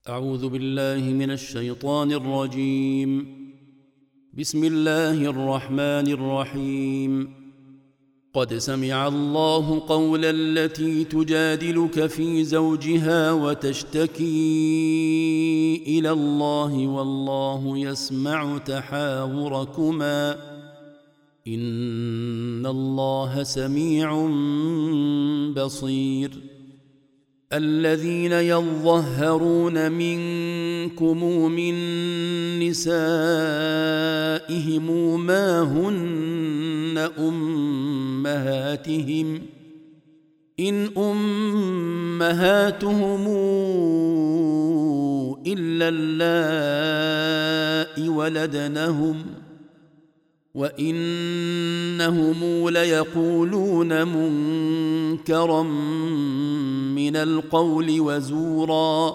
أعوذ بالله من الشيطان الرجيم. بسم الله الرحمن الرحيم. قد سمع الله قول التي تجادلك في زوجها وتشتكي إلى الله والله يسمع تحاوركما إن الله سميع بصير. الذين يظهرون منكم من نسائهم ما هن أمهاتهم إن أمهاتهم إلا اللائي ولدنهم وإنهم ليقولون منكرا من القول وزورا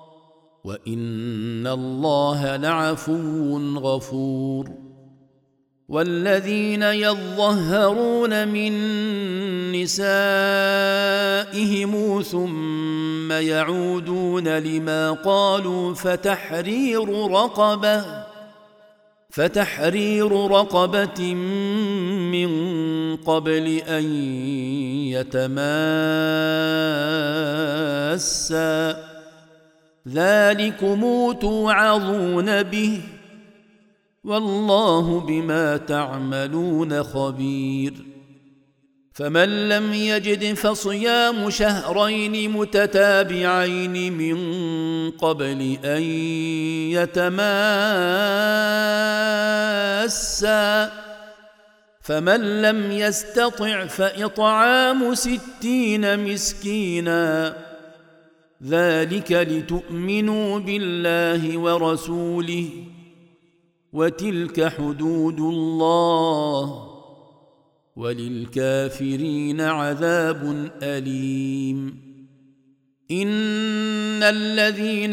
وإن الله لعفو غفور. والذين يظهرون من نسائهم ثم يعودون لما قالوا فتحرير رقبة من قبل أن يتماسا ذلكم توعظون به والله بما تعملون خبير. فمن لم يجد فصيام شهرين متتابعين من قبل أن يتماسا فمن لم يستطع فإطعام 60 مسكينا ذلك لتؤمنوا بالله ورسوله وتلك حدود الله وللكافرين عذاب أليم. إن الذين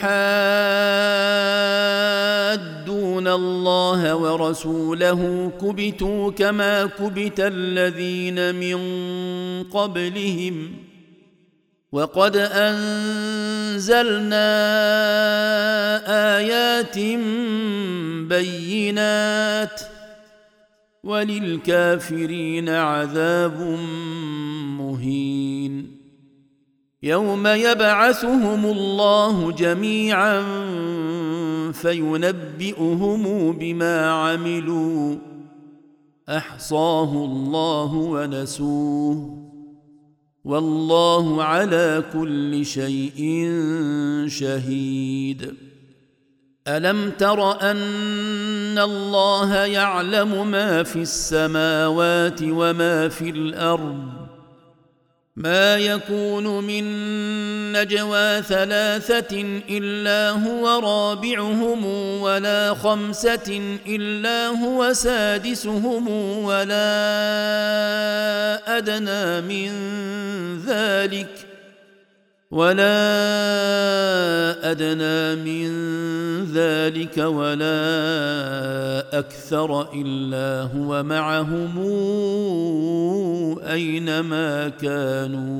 يحادون الله ورسوله كبتوا كما كبت الذين من قبلهم وقد أنزلنا آيات بينات وللكافرين عذاب مهين. يوم يبعثهم الله جميعا فينبئهم بما عملوا أحصاه الله ونسوه والله على كل شيء شهيد. ألم تر أن الله يعلم ما في السماوات وما في الأرض ما يكون من نجوى 3 إلا هو رابعهم ولا 5 إلا هو سادسهم ولا أدنى من ذلك ولا أكثر إلا هو معهم أينما كانوا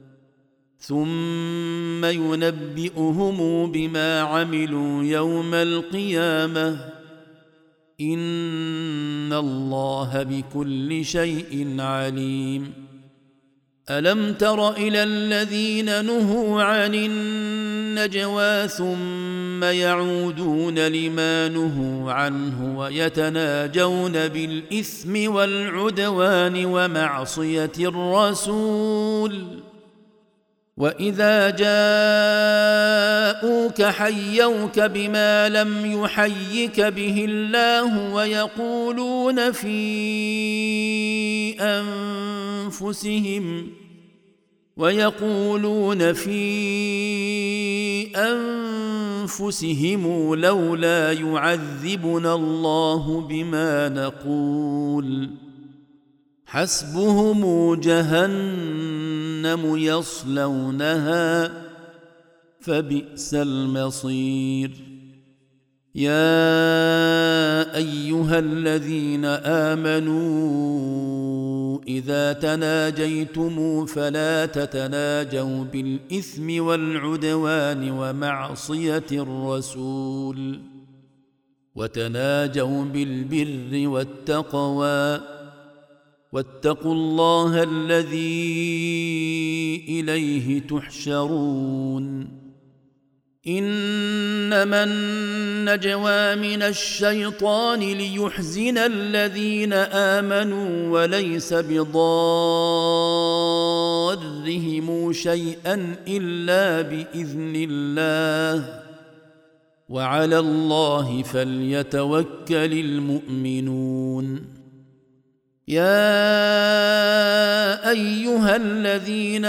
ثم ينبئهم بما عملوا يوم القيامة إن الله بكل شيء عليم. ألم تر إلى الذين نهوا عن النجوى ثم يعودون لما نهوا عنه ويتناجون بالإثم والعدوان ومعصية الرسول وإذا جاءوك حيوك بما لم يحيك به الله ويقولون في أنفسهم لولا يعذبنا الله بما نقول حسبهم جهنم يصلونها فبئس المصير. يا أيها الذين آمنوا إذا تناجيتم فلا تتناجوا بالإثم والعدوان ومعصية الرسول، وتناجوا بالبر والتقوى، واتقوا الله الذي إليه تحشرون. إنما النجوى من الشيطان ليحزن الذين آمنوا وليس بضارهم شيئا إلا بإذن الله، وعلى الله فليتوكل المؤمنون. يا أيها الذين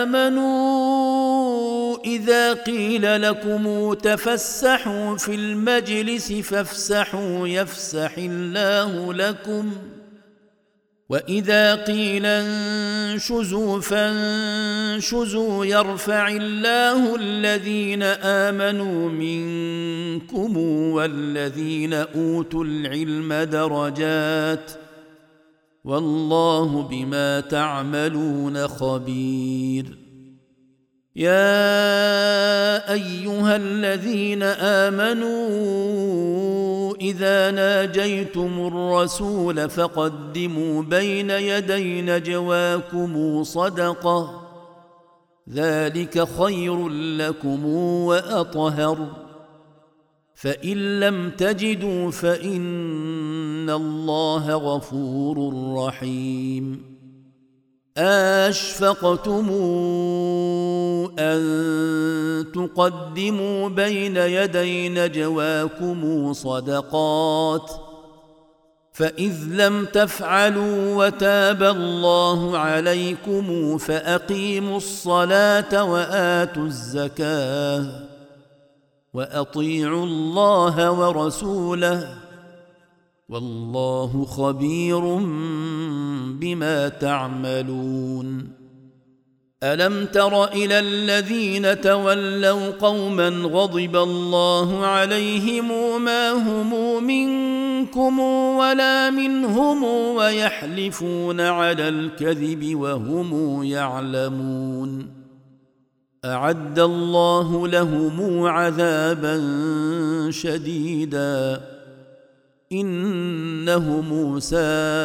آمنوا إذا قيل لكم تفسحوا في المجلس فافسحوا يفسح الله لكم، وإذا قيل انشزوا فانشزوا يرفع الله الذين آمنوا منكم والذين أوتوا العلم درجات، والله بما تعملون خبير. يا أيها الذين آمنوا إذا ناجيتم الرسول فقدموا بين يدي نجواكم صدقة، ذلك خير لكم وأطهر، فإن لم تجدوا فإن الله غفور رحيم. أشفقتم أن تقدموا بين يدي نجواكم صدقات، فإذ لم تفعلوا وتاب الله عليكم فأقيموا الصلاة وآتوا الزكاة وأطيعوا الله ورسوله، والله خبير بما تعملون. ألم تر إلى الذين تولوا قوما غضب الله عليهم ما هم منكم ولا منهم ويحلفون على الكذب وهم يعلمون، أعد الله لهم عذابا شديدا إنهم ساء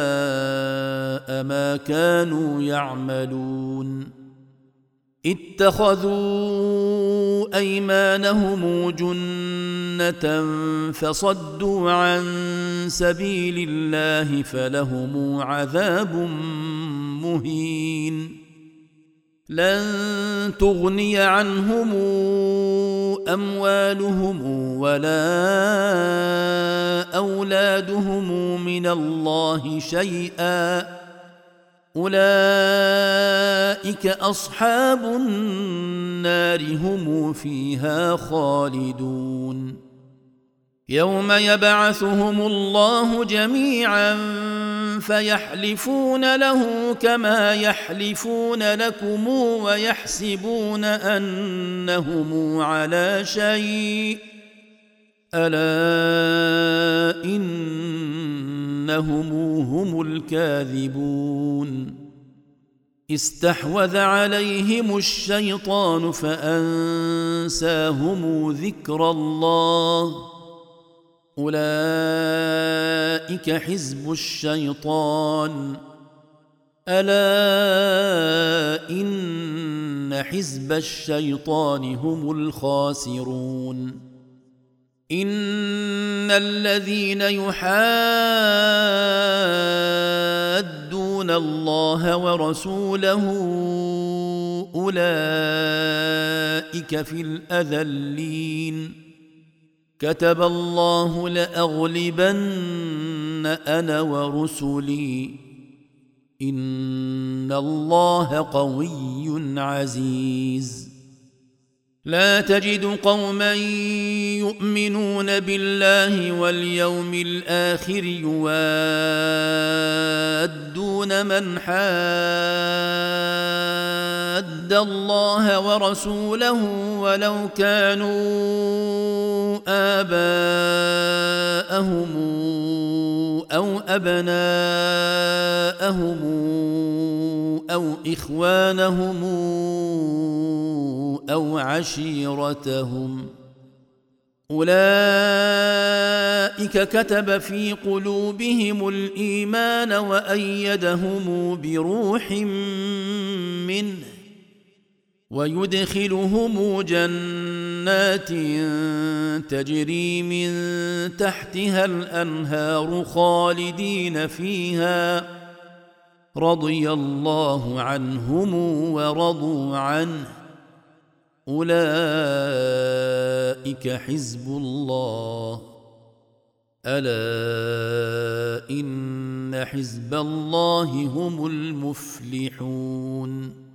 ما كانوا يعملون. اتخذوا أيمانهم جنة فصدوا عن سبيل الله فلهم عذاب مهين. لن تغني عنهم أموالهم ولا أولادهم من الله شيئا، أولئك أصحاب النار هم فيها خالدون. يوم يبعثهم الله جميعا فيحلفون له كما يحلفون لكم ويحسبون أنهم على شيء، ألا إنهم هم الكاذبون. استحوذ عليهم الشيطان فأنساهم ذكر الله، أولئك حزب الشيطان، ألا إن حزب الشيطان هم الخاسرون. إن الذين يحادون الله ورسوله أولئك في الأذلين. كتب الله لأغلبن أنا ورسلي إن الله قوي عزيز. لا تجد قوما يؤمنون بالله واليوم الآخر يوادون من حاد الله ورسوله ولو كانوا آباءهم أو أبناءهم أو إخوانهم أو عشيرتهم أولئك كتب في قلوبهم الإيمان وأيدهم بروح منه ويدخلهم جنات تجري من تحتها الأنهار خالدين فيها رضي الله عنهم ورضوا عنه أولئك حزب الله ألا إن حزب الله هم المفلحون